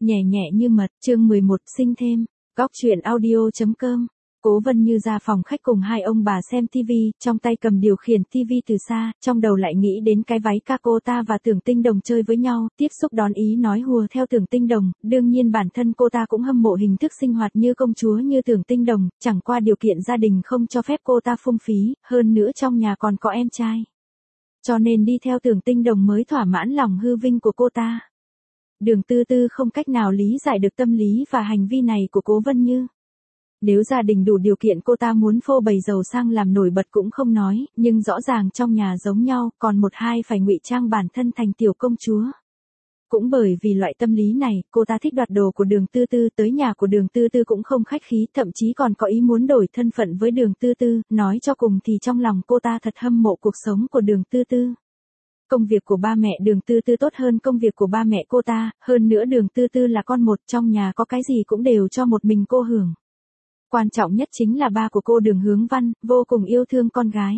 Nhẹ nhẹ như mật, chương 11, sinh thêm. Góc truyện audio.com. Cố Vân Như ra phòng khách cùng hai ông bà xem tivi, trong tay cầm điều khiển tivi từ xa, trong đầu lại nghĩ đến cái váy ca cô ta và Tưởng Tinh Đồng chơi với nhau, tiếp xúc đón ý nói hùa theo Tưởng Tinh Đồng, đương nhiên bản thân cô ta cũng hâm mộ hình thức sinh hoạt như công chúa như Tưởng Tinh Đồng, chẳng qua điều kiện gia đình không cho phép cô ta phung phí, hơn nữa trong nhà còn có em trai. Cho nên đi theo Tưởng Tinh Đồng mới thỏa mãn lòng hư vinh của cô ta. Đường Tư Tư không cách nào lý giải được tâm lý và hành vi này của Cố Vân Như. Nếu gia đình đủ điều kiện cô ta muốn phô bày giàu sang làm nổi bật cũng không nói, nhưng rõ ràng trong nhà giống nhau, còn một hai phải ngụy trang bản thân thành tiểu công chúa. Cũng bởi vì loại tâm lý này, cô ta thích đoạt đồ của Đường Tư Tư, tới nhà của Đường Tư Tư cũng không khách khí, thậm chí còn có ý muốn đổi thân phận với Đường Tư Tư, nói cho cùng thì trong lòng cô ta thật hâm mộ cuộc sống của Đường Tư Tư. Công việc của ba mẹ Đường Tư Tư tốt hơn công việc của ba mẹ cô ta, hơn nữa Đường Tư Tư là con một, trong nhà có cái gì cũng đều cho một mình cô hưởng. Quan trọng nhất chính là ba của cô Đường Hướng Văn, vô cùng yêu thương con gái.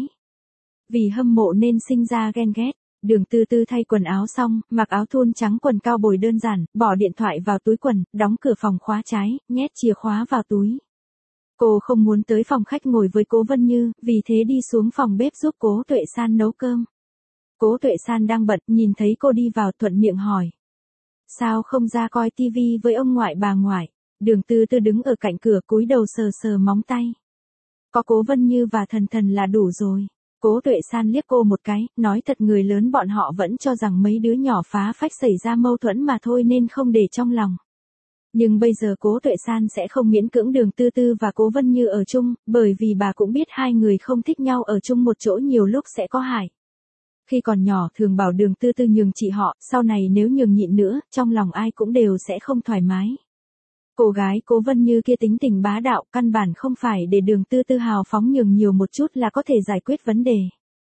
Vì hâm mộ nên sinh ra ghen ghét. Đường Tư Tư thay quần áo xong, mặc áo thun trắng quần cao bồi đơn giản, bỏ điện thoại vào túi quần, đóng cửa phòng khóa trái, nhét chìa khóa vào túi. Cô không muốn tới phòng khách ngồi với Cố Vân Như, vì thế đi xuống phòng bếp giúp Cố Tuệ San nấu cơm. Cố Tuệ San đang bận, nhìn thấy cô đi vào thuận miệng hỏi. Sao không ra coi tivi với ông ngoại bà ngoại? Đường Tư Tư đứng ở cạnh cửa cúi đầu sờ sờ móng tay. Có Cố Vân Như và Thần Thần là đủ rồi. Cố Tuệ San liếc cô một cái, nói thật người lớn bọn họ vẫn cho rằng mấy đứa nhỏ phá phách xảy ra mâu thuẫn mà thôi nên không để trong lòng. Nhưng bây giờ Cố Tuệ San sẽ không miễn cưỡng Đường Tư Tư và Cố Vân Như ở chung, bởi vì bà cũng biết hai người không thích nhau ở chung một chỗ nhiều lúc sẽ có hại. Khi còn nhỏ thường bảo Đường Tư Tư nhường chị họ, sau này nếu nhường nhịn nữa, trong lòng ai cũng đều sẽ không thoải mái. Cô gái Cố Vân Như kia tính tình bá đạo, căn bản không phải để Đường Tư Tư hào phóng nhường nhiều một chút là có thể giải quyết vấn đề.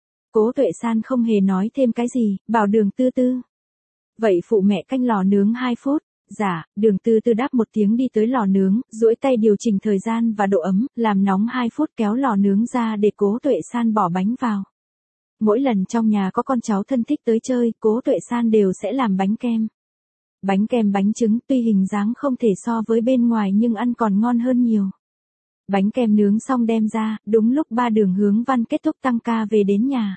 Cố Tuệ San không hề nói thêm cái gì, bảo Đường Tư Tư. Vậy phụ mẹ canh lò nướng 2 phút. Dạ, Đường Tư Tư đáp một tiếng đi tới lò nướng, duỗi tay điều chỉnh thời gian và độ ấm, làm nóng 2 phút kéo lò nướng ra để Cố Tuệ San bỏ bánh vào. Mỗi lần trong nhà có con cháu thân thích tới chơi, Cố Tuệ San đều sẽ làm bánh kem. Bánh kem bánh trứng tuy hình dáng không thể so với bên ngoài nhưng ăn còn ngon hơn nhiều. Bánh kem nướng xong đem ra, đúng lúc ba Đường Hướng Văn kết thúc tăng ca về đến nhà.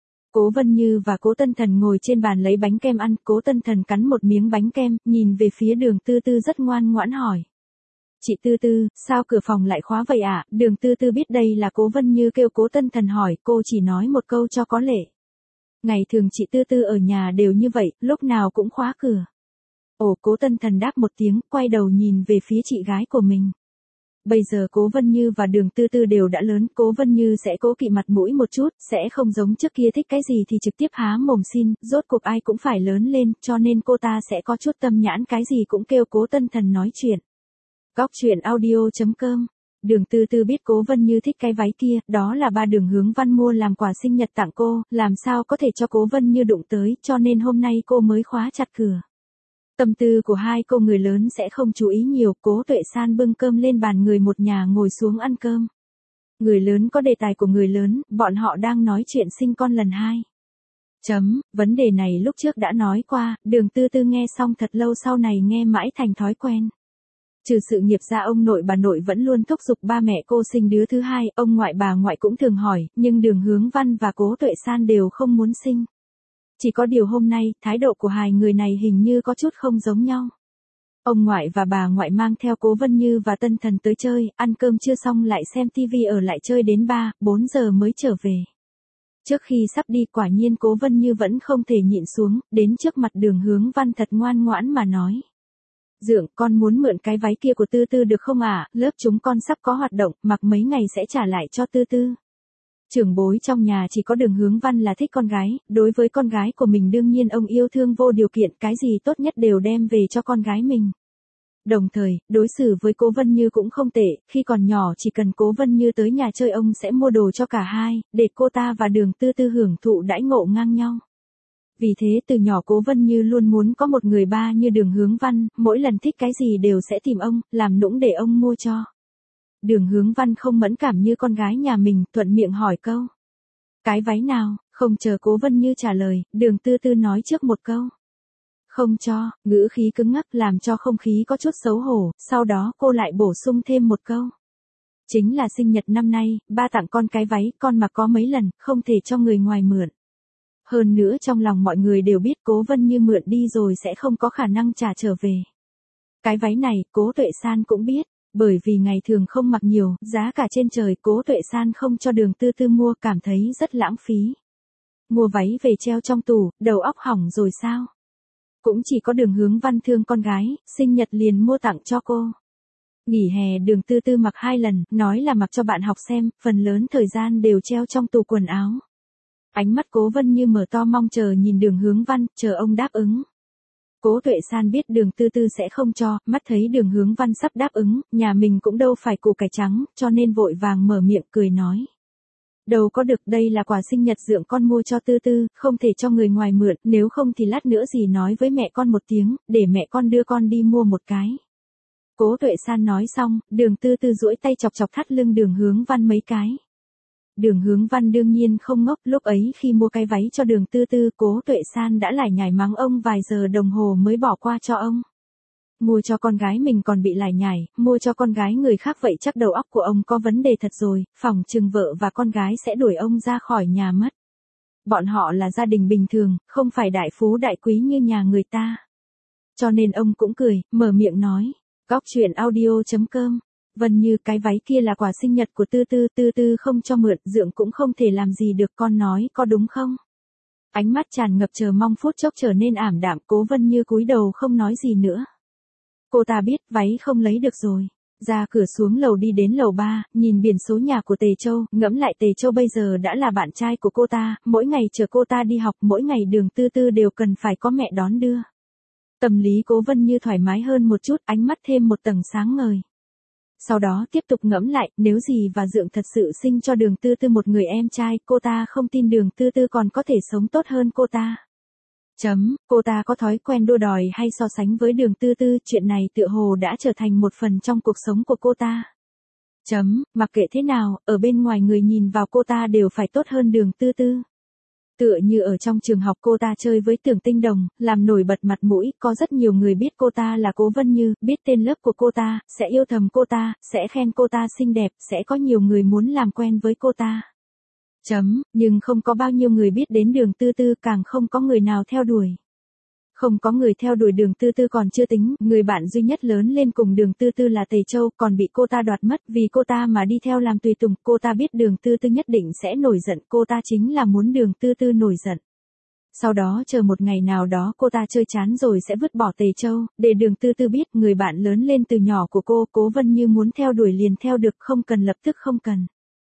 Cố Vân Như và Cố Tân Thần ngồi trên bàn lấy bánh kem ăn, Cố Tân Thần cắn một miếng bánh kem, nhìn về phía Đường Tư Tư rất ngoan ngoãn hỏi. Chị Tư Tư, sao cửa phòng lại khóa vậy ạ? Đường Tư Tư biết đây là Cố Vân Như kêu Cố Tân Thần hỏi, cô chỉ nói một câu cho có lệ. Ngày thường chị Tư Tư ở nhà đều như vậy, lúc nào cũng khóa cửa. Ồ, Cố Tân Thần đáp một tiếng, quay đầu nhìn về phía chị gái của mình. Bây giờ Cố Vân Như và Đường Tư Tư đều đã lớn, Cố Vân Như sẽ cố kỵ mặt mũi một chút, sẽ không giống trước kia thích cái gì thì trực tiếp há mồm xin, rốt cuộc ai cũng phải lớn lên, cho nên cô ta sẽ có chút tâm nhãn cái gì cũng kêu Cố Tân Thần nói chuyện. Góc truyện audio.com. Đường Tư Tư biết Cố Vân Như thích cái váy kia, đó là ba Đường Hướng Văn mua làm quà sinh nhật tặng cô, làm sao có thể cho Cố Vân Như đụng tới, cho nên hôm nay cô mới khóa chặt cửa. Tâm tư của hai cô người lớn sẽ không chú ý nhiều, Cố Tuệ San bưng cơm lên bàn người một nhà ngồi xuống ăn cơm. Người lớn có đề tài của người lớn, bọn họ đang nói chuyện sinh con lần 2. Vấn đề này lúc trước đã nói qua, Đường Tư Tư nghe xong thật lâu sau này nghe mãi thành thói quen. Trừ sự nghiệp ra ông nội bà nội vẫn luôn thúc giục ba mẹ cô sinh đứa thứ hai, ông ngoại bà ngoại cũng thường hỏi, nhưng Đường Hướng Văn và Cố Tuệ San đều không muốn sinh. Chỉ có điều hôm nay, thái độ của hai người này hình như có chút không giống nhau. Ông ngoại và bà ngoại mang theo Cố Vân Như và Tân Thần tới chơi, ăn cơm chưa xong lại xem tivi ở lại chơi đến 3-4 giờ mới trở về. Trước khi sắp đi quả nhiên Cố Vân Như vẫn không thể nhịn xuống, đến trước mặt Đường Hướng Văn thật ngoan ngoãn mà nói. Dượng, con muốn mượn cái váy kia của Tư Tư được không ạ? Lớp chúng con sắp có hoạt động, mặc mấy ngày sẽ trả lại cho Tư Tư. Trưởng bối trong nhà chỉ có Đường Hướng Văn là thích con gái, đối với con gái của mình đương nhiên ông yêu thương vô điều kiện, cái gì tốt nhất đều đem về cho con gái mình. Đồng thời, đối xử với Cố Vân Như cũng không tệ, khi còn nhỏ chỉ cần Cố Vân Như tới nhà chơi ông sẽ mua đồ cho cả hai, để cô ta và Đường Tư Tư hưởng thụ đãi ngộ ngang nhau. Vì thế từ nhỏ Cố Vân Như luôn muốn có một người ba như Đường Hướng Văn, mỗi lần thích cái gì đều sẽ tìm ông, làm nũng để ông mua cho. Đường Hướng Văn không mẫn cảm như con gái nhà mình, thuận miệng hỏi câu. Cái váy nào? Không chờ Cố Vân Như trả lời, Đường Tư Tư nói trước một câu. Không cho, ngữ khí cứng ngắc làm cho không khí có chút xấu hổ, sau đó cô lại bổ sung thêm một câu. Chính là sinh nhật năm nay, ba tặng con cái váy, con mặc có mấy lần, không thể cho người ngoài mượn. Hơn nữa trong lòng mọi người đều biết Cố Vân Như mượn đi rồi sẽ không có khả năng trả trở về. Cái váy này, Cố Tuệ San cũng biết, bởi vì ngày thường không mặc nhiều, giá cả trên trời, Cố Tuệ San không cho Đường Tư Tư mua, cảm thấy rất lãng phí. Mua váy về treo trong tủ, đầu óc hỏng rồi sao? Cũng chỉ có Đường Hướng Văn thương con gái, sinh nhật liền mua tặng cho cô. Nghỉ hè Đường Tư Tư mặc 2 lần, nói là mặc cho bạn học xem, phần lớn thời gian đều treo trong tủ quần áo. Ánh mắt Cố Vân Như mở to mong chờ nhìn Đường Hướng Văn, chờ ông đáp ứng. Cố Tuệ San biết Đường Tư Tư sẽ không cho, mắt thấy Đường Hướng Văn sắp đáp ứng, nhà mình cũng đâu phải củ cải trắng, cho nên vội vàng mở miệng cười nói. Đâu có được, đây là quà sinh nhật dượng con mua cho Tư Tư, không thể cho người ngoài mượn, nếu không thì lát nữa gì nói với mẹ con một tiếng, để mẹ con đưa con đi mua một cái. Cố Tuệ San nói xong, Đường Tư Tư duỗi tay chọc chọc thắt lưng Đường Hướng Văn mấy cái. Đường Hướng Văn đương nhiên không ngốc, lúc ấy khi mua cái váy cho Đường Tư Tư, Cố Tuệ San đã lải nhải mắng ông vài giờ đồng hồ mới bỏ qua cho ông. Mua cho con gái mình còn bị lải nhải, mua cho con gái người khác vậy chắc đầu óc của ông có vấn đề thật rồi, phỏng chừng vợ và con gái sẽ đuổi ông ra khỏi nhà mất. Bọn họ là gia đình bình thường, không phải đại phú đại quý như nhà người ta. Cho nên ông cũng cười, mở miệng nói, Góc Chuyện Audio.com. Vân Như, cái váy kia là quà sinh nhật của Tư Tư, Tư Tư không cho mượn, dượng cũng không thể làm gì được, con nói có đúng không? Ánh mắt tràn ngập chờ mong phút chốc trở nên ảm đạm, Cố Vân Như cúi đầu không nói gì nữa. Cô ta biết váy không lấy được rồi. Ra cửa xuống lầu đi đến lầu 3, nhìn biển số nhà của Tề Châu, ngẫm lại Tề Châu bây giờ đã là bạn trai của cô ta, mỗi ngày chờ cô ta đi học, mỗi ngày Đường Tư Tư đều cần phải có mẹ đón đưa. Tâm lý Cố Vân Như thoải mái hơn một chút, ánh mắt thêm một tầng sáng ngời. Sau đó tiếp tục ngẫm lại, nếu dì và dượng thật sự sinh cho Đường Tư Tư một người em trai, cô ta không tin Đường Tư Tư còn có thể sống tốt hơn cô ta. Cô ta có thói quen đua đòi hay so sánh với Đường Tư Tư, chuyện này tựa hồ đã trở thành một phần trong cuộc sống của cô ta. Mặc kệ thế nào, ở bên ngoài người nhìn vào cô ta đều phải tốt hơn Đường Tư Tư. Tựa như ở trong trường học cô ta chơi với Tưởng Tinh Đồng, làm nổi bật mặt mũi, có rất nhiều người biết cô ta là Cố Vân Như, biết tên lớp của cô ta, sẽ yêu thầm cô ta, sẽ khen cô ta xinh đẹp, sẽ có nhiều người muốn làm quen với cô ta. Nhưng không có bao nhiêu người biết đến Đường Tư Tư, càng không có người nào theo đuổi. Không có người theo đuổi Đường Tư Tư còn chưa tính, người bạn duy nhất lớn lên cùng Đường Tư Tư là Tề Châu, còn bị cô ta đoạt mất, vì cô ta mà đi theo làm tùy tùng, cô ta biết Đường Tư Tư nhất định sẽ nổi giận, cô ta chính là muốn Đường Tư Tư nổi giận. Sau đó chờ một ngày nào đó cô ta chơi chán rồi sẽ vứt bỏ Tề Châu, để Đường Tư Tư biết người bạn lớn lên từ nhỏ của cô, Cố Vân Như muốn theo đuổi liền theo được, không cần lập tức không cần.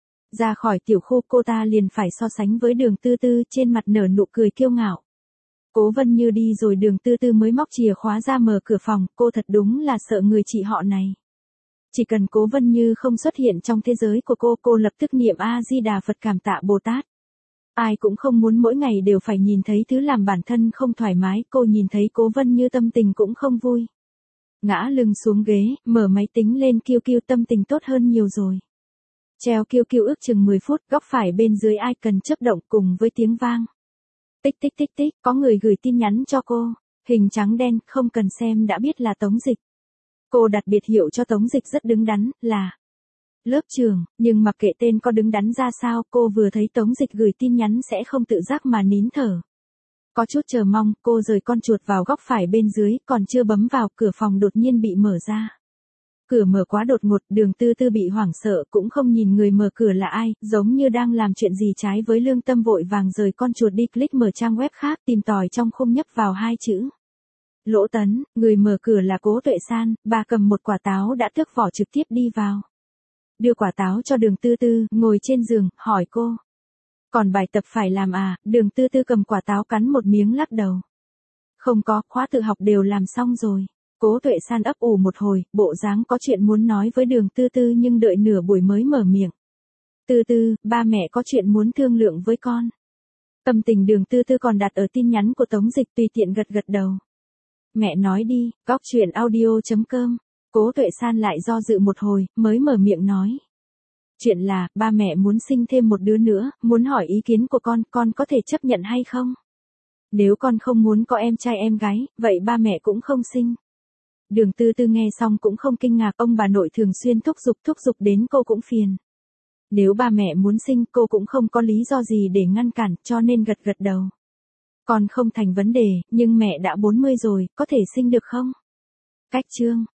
Ra khỏi tiểu khu cô ta liền phải so sánh với Đường Tư Tư, trên mặt nở nụ cười kiêu ngạo. Cố Vân Như đi rồi Đường Tư Tư mới móc chìa khóa ra mở cửa phòng, cô thật đúng là sợ người chị họ này. Chỉ cần Cố Vân Như không xuất hiện trong thế giới của cô lập tức niệm A-di-đà Phật cảm tạ Bồ Tát. Ai cũng không muốn mỗi ngày đều phải nhìn thấy thứ làm bản thân không thoải mái, cô nhìn thấy Cố Vân Như tâm tình cũng không vui. Ngã lưng xuống ghế, mở máy tính lên QQ, tâm tình tốt hơn nhiều rồi. Treo QQ ước chừng 10 phút, góc phải bên dưới icon chớp động cùng với tiếng vang. Tích tích tích tích, có người gửi tin nhắn cho cô, hình trắng đen, không cần xem đã biết là Tống Dịch. Cô đặt biệt hiệu cho Tống Dịch rất đứng đắn, là lớp trưởng, nhưng mặc kệ tên có đứng đắn ra sao, cô vừa thấy Tống Dịch gửi tin nhắn sẽ không tự giác mà nín thở. Có chút chờ mong, cô rời con chuột vào góc phải bên dưới, còn chưa bấm vào, cửa phòng đột nhiên bị mở ra. Cửa mở quá đột ngột, Đường Tư Tư bị hoảng sợ, cũng không nhìn người mở cửa là ai, giống như đang làm chuyện gì trái với lương tâm, vội vàng rời con chuột đi, click mở trang web khác, tìm tòi trong khung nhấp vào 2 chữ. Lỗ Tấn, người mở cửa là Cố Tuệ San, bà cầm một quả táo đã tước vỏ trực tiếp đi vào. Đưa quả táo cho Đường Tư Tư, ngồi trên giường, hỏi cô. Còn bài tập phải làm à? Đường Tư Tư cầm quả táo cắn một miếng lắc đầu. Không có, khóa tự học đều làm xong rồi. Cố Tuệ San ấp ủ một hồi, bộ dáng có chuyện muốn nói với Đường Tư Tư nhưng đợi nửa buổi mới mở miệng. Tư Tư, ba mẹ có chuyện muốn thương lượng với con. Tâm tình Đường Tư Tư còn đặt ở tin nhắn của Tống Dịch, tùy tiện gật gật đầu. Mẹ nói đi, Góc Chuyện Audio.com. Cố Tuệ San lại do dự một hồi, mới mở miệng nói. Chuyện là, ba mẹ muốn sinh thêm một đứa nữa, muốn hỏi ý kiến của con có thể chấp nhận hay không? Nếu con không muốn có em trai em gái, vậy ba mẹ cũng không sinh. Đường Tư Tư nghe xong cũng không kinh ngạc, ông bà nội thường xuyên thúc giục đến cô cũng phiền. Nếu ba mẹ muốn sinh cô cũng không có lý do gì để ngăn cản, cho nên gật gật đầu. Con không thành vấn đề, nhưng mẹ đã 40 rồi, có thể sinh được không? Cách chương